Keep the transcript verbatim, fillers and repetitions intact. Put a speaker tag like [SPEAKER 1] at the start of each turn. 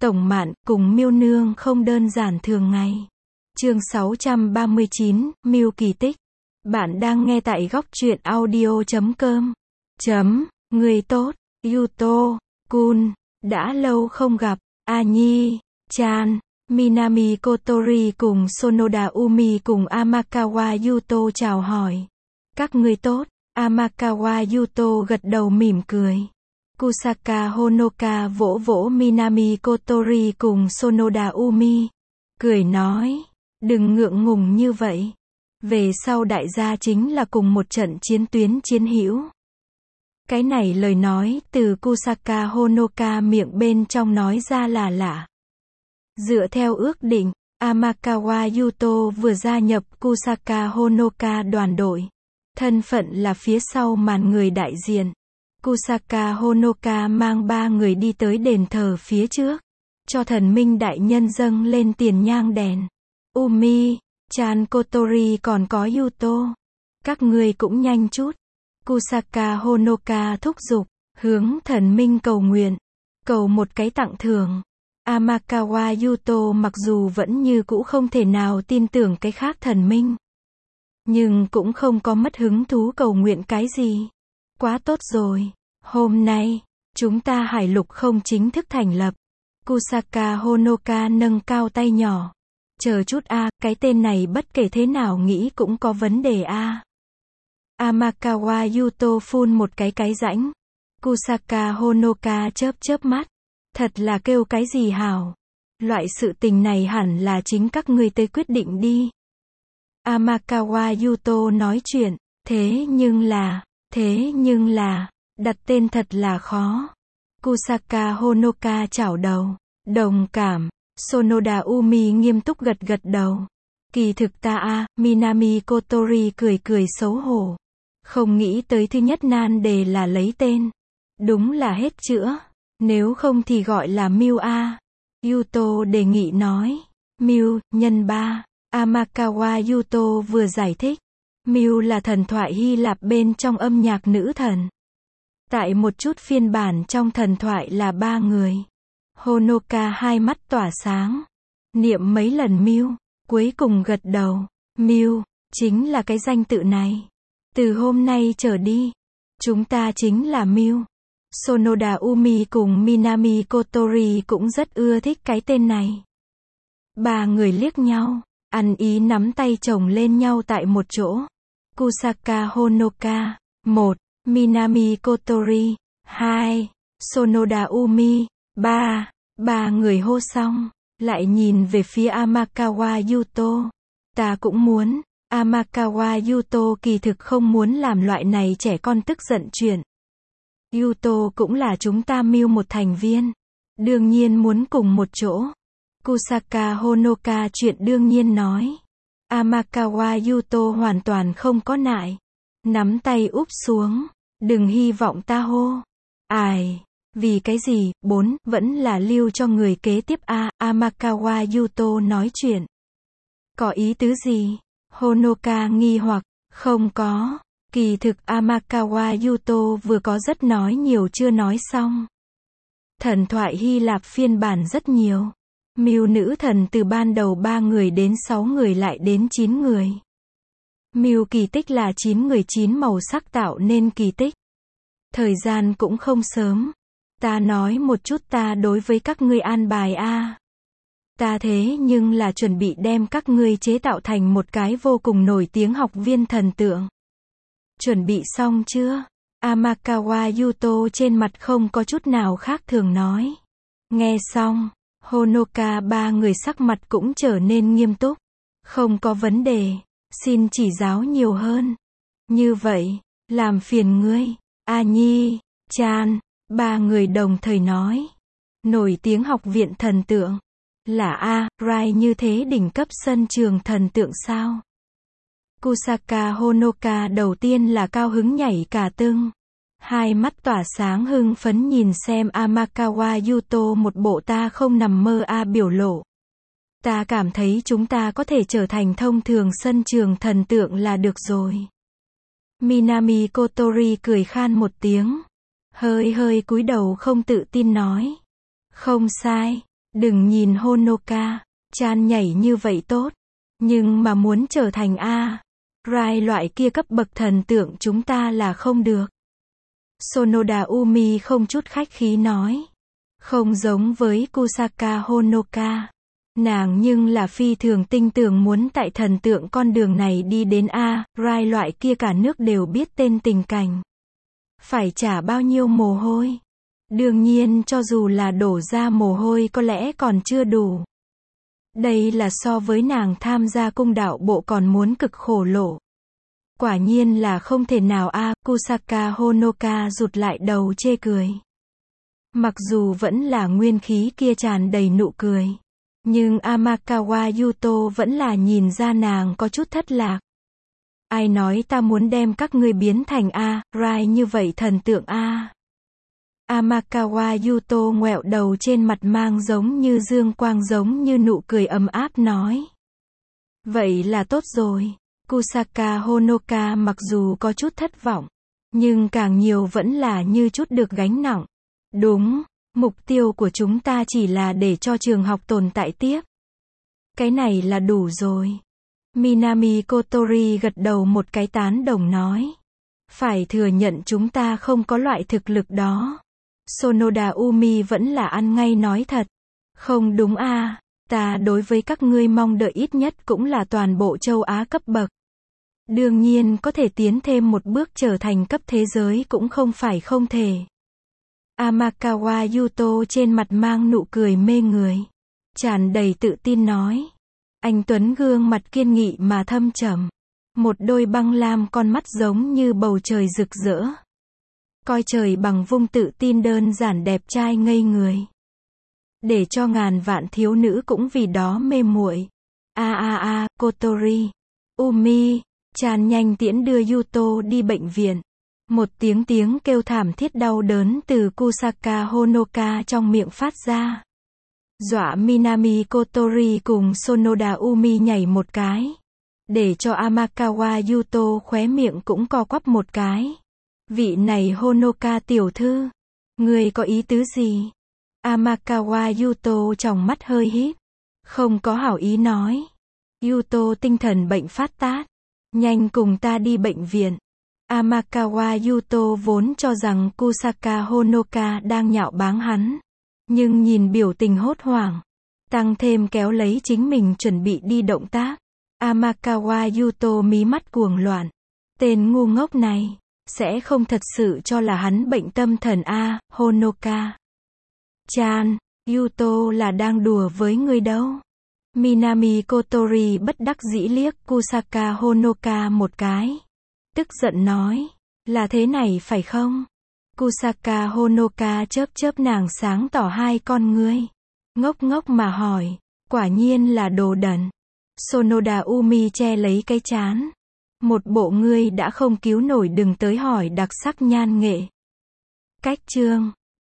[SPEAKER 1] Tổng Mạn cùng Miêu Nương không đơn giản thường ngày. Chương sáu trăm ba mươi chín, Miêu kỳ tích. Bạn đang nghe tại góc truyện audio chấm com. Chấm, người tốt, Yuto, Kun, đã lâu không gặp, A Nhi, Chan, Minami Kotori cùng Sonoda Umi cùng Amakawa Yuto chào hỏi. Các ngươi tốt, Amakawa Yuto gật đầu mỉm cười. Kusaka Honoka vỗ vỗ Minami Kotori cùng Sonoda Umi, cười nói, đừng ngượng ngùng như vậy. Về sau đại gia chính là cùng một trận chiến tuyến chiến hữu. Cái này lời nói từ Kusaka Honoka miệng bên trong nói ra là lạ. Dựa theo ước định, Amakawa Yuto vừa gia nhập Kusaka Honoka đoàn đội. Thân phận là phía sau màn người đại diện. Kusaka Honoka mang ba người đi tới đền thờ phía trước, cho thần minh đại nhân dâng lên tiền nhang đèn. Umi, Chan Kotori còn có Yuto. Các ngươi cũng nhanh chút. Kusaka Honoka thúc giục, hướng thần minh cầu nguyện, cầu một cái tặng thưởng. Amakawa Yuto mặc dù vẫn như cũ không thể nào tin tưởng cái khác thần minh, nhưng cũng không có mất hứng thú cầu nguyện cái gì. Quá tốt rồi, hôm nay, chúng ta hải lục không chính thức thành lập. Kusaka Honoka nâng cao tay nhỏ. Chờ chút a, cái tên này bất kể thế nào nghĩ cũng có vấn đề a. Amakawa Yuto phun một cái cái rãnh. Kusaka Honoka chớp chớp mắt. Thật là kêu cái gì hảo. Loại sự tình này hẳn là chính các ngươi tới quyết định đi. Amakawa Yuto nói chuyện, thế nhưng là, thế nhưng là, đặt tên thật là khó. Kusaka Honoka chảo đầu, đồng cảm. Sonoda Umi nghiêm túc gật gật đầu. Kỳ thực ta a, Minami Kotori cười cười xấu hổ. Không nghĩ tới thứ nhất nan đề là lấy tên. Đúng là hết chữa. Nếu không thì gọi là Miu a. Yuto đề nghị nói. Miu, nhân ba. Amakawa Yuto vừa giải thích. Miu là thần thoại Hy Lạp bên trong âm nhạc nữ thần. Tại một chút phiên bản trong thần thoại là ba người. Honoka hai mắt tỏa sáng. Niệm mấy lần Miu, cuối cùng gật đầu. Miu, chính là cái danh tự này. Từ hôm nay trở đi, chúng ta chính là Miu. Sonoda Umi cùng Minami Kotori cũng rất ưa thích cái tên này. Ba người liếc nhau, ăn ý nắm tay chồng lên nhau tại một chỗ. Kusaka Honoka, một, Minami Kotori, hai, Sonoda Umi, ba. Ba người hô xong, lại nhìn về phía Amakawa Yuto. Ta cũng muốn. Amakawa Yuto kỳ thực không muốn làm loại này trẻ con tức giận chuyện. Yuto cũng là chúng ta Miu một thành viên. Đương nhiên muốn cùng một chỗ. Kusaka Honoka chuyện đương nhiên nói. Amakawa Yuto hoàn toàn không có nại. Nắm tay úp xuống. Đừng hy vọng ta hô. Ai. Vì cái gì, bốn, vẫn là lưu cho người kế tiếp a. Amakawa Yuto nói chuyện. Có ý tứ gì? Honoka nghi hoặc, không có. Kỳ thực Amakawa Yuto vừa có rất nói nhiều chưa nói xong. Thần thoại Hy Lạp phiên bản rất nhiều. Miu nữ thần từ ban đầu ba người đến sáu người lại đến chín người. Miu kỳ tích là chín người chín màu sắc tạo nên kỳ tích. Thời gian cũng không sớm. Ta nói một chút ta đối với các ngươi an bài a. Ta thế nhưng là chuẩn bị đem các ngươi chế tạo thành một cái vô cùng nổi tiếng học viên thần tượng. Chuẩn bị xong chưa? Amakawa Yuto trên mặt không có chút nào khác thường nói. Nghe xong, Honoka ba người sắc mặt cũng trở nên nghiêm túc. Không có vấn đề, xin chỉ giáo nhiều hơn. Như vậy, làm phiền ngươi, A Nhi, Chan. Ba người đồng thời nói. Nổi tiếng học viện thần tượng. Là A, Rai như thế đỉnh cấp sân trường thần tượng sao? Kusaka Honoka đầu tiên là cao hứng nhảy cả tưng. Hai mắt tỏa sáng hưng phấn nhìn xem Amakawa Yuto một bộ ta không nằm mơ a biểu lộ. Ta cảm thấy chúng ta có thể trở thành thông thường sân trường thần tượng là được rồi. Minami Kotori cười khan một tiếng. Hơi hơi cúi đầu không tự tin nói. Không sai. Đừng nhìn Honoka, chan nhảy như vậy tốt. Nhưng mà muốn trở thành A, Rai loại kia cấp bậc thần tượng chúng ta là không được. Sonoda Umi không chút khách khí nói. Không giống với Kusaka Honoka. Nàng nhưng là phi thường tinh tường muốn tại thần tượng con đường này đi đến A, Rai loại kia cả nước đều biết tên tình cảnh. Phải trả bao nhiêu mồ hôi. Đương nhiên cho dù là đổ ra mồ hôi có lẽ còn chưa đủ. Đây là so với nàng tham gia cung đạo bộ còn muốn cực khổ lộ. Quả nhiên là không thể nào a, Kusaka Honoka rụt lại đầu chê cười. Mặc dù vẫn là nguyên khí kia tràn đầy nụ cười. Nhưng Amakawa Yuto vẫn là nhìn ra nàng có chút thất lạc. Ai nói ta muốn đem các ngươi biến thành A, Rai như vậy thần tượng A. Amakawa Yuto ngoẹo đầu trên mặt mang giống như dương quang giống như nụ cười ấm áp nói. Vậy là tốt rồi. Kusaka Honoka mặc dù có chút thất vọng, nhưng càng nhiều vẫn là như chút được gánh nặng. Đúng, mục tiêu của chúng ta chỉ là để cho trường học tồn tại tiếp. Cái này là đủ rồi. Minami Kotori gật đầu một cái tán đồng nói. Phải thừa nhận chúng ta không có loại thực lực đó. Sonoda Umi vẫn là ăn ngay nói thật. Không đúng a, ta đối với các ngươi mong đợi ít nhất cũng là toàn bộ châu Á cấp bậc. Đương nhiên có thể tiến thêm một bước trở thành cấp thế giới cũng không phải không thể. Amakawa Yuto trên mặt mang nụ cười mê người. Tràn đầy tự tin nói. Anh Tuấn gương mặt kiên nghị mà thâm trầm. Một đôi băng lam con mắt giống như bầu trời rực rỡ. Coi trời bằng vung tự tin đơn giản đẹp trai ngây người. Để cho ngàn vạn thiếu nữ cũng vì đó mê muội. A a a, Kotori. Umi, Chan nhanh tiễn đưa Yuto đi bệnh viện. Một tiếng tiếng kêu thảm thiết đau đớn từ Kusaka Honoka trong miệng phát ra. Dọa Minami Kotori cùng Sonoda Umi nhảy một cái. Để cho Amakawa Yuto khóe miệng cũng co quắp một cái. Vị này Honoka tiểu thư. Người có ý tứ gì? Amakawa Yuto trong mắt hơi híp. Không có hảo ý nói. Yuto tinh thần bệnh phát tát. Nhanh cùng ta đi bệnh viện. Amakawa Yuto vốn cho rằng Kusaka Honoka đang nhạo báng hắn. Nhưng nhìn biểu tình hốt hoảng. Tăng thêm kéo lấy chính mình chuẩn bị đi động tác. Amakawa Yuto mí mắt cuồng loạn. Tên ngu ngốc này. Sẽ không thật sự cho là hắn bệnh tâm thần A, Honoka. Chan, Yuto là đang đùa với người đâu. Minami Kotori bất đắc dĩ liếc Kusaka Honoka một cái. Tức giận nói, là thế này phải không? Kusaka Honoka chớp chớp nàng sáng tỏ hai con ngươi. Ngốc ngốc mà hỏi, quả nhiên là đồ đần. Sonoda Umi che lấy cái trán. Một bộ ngươi đã không cứu nổi đừng tới hỏi đặc sắc nhan nghệ. Cách chương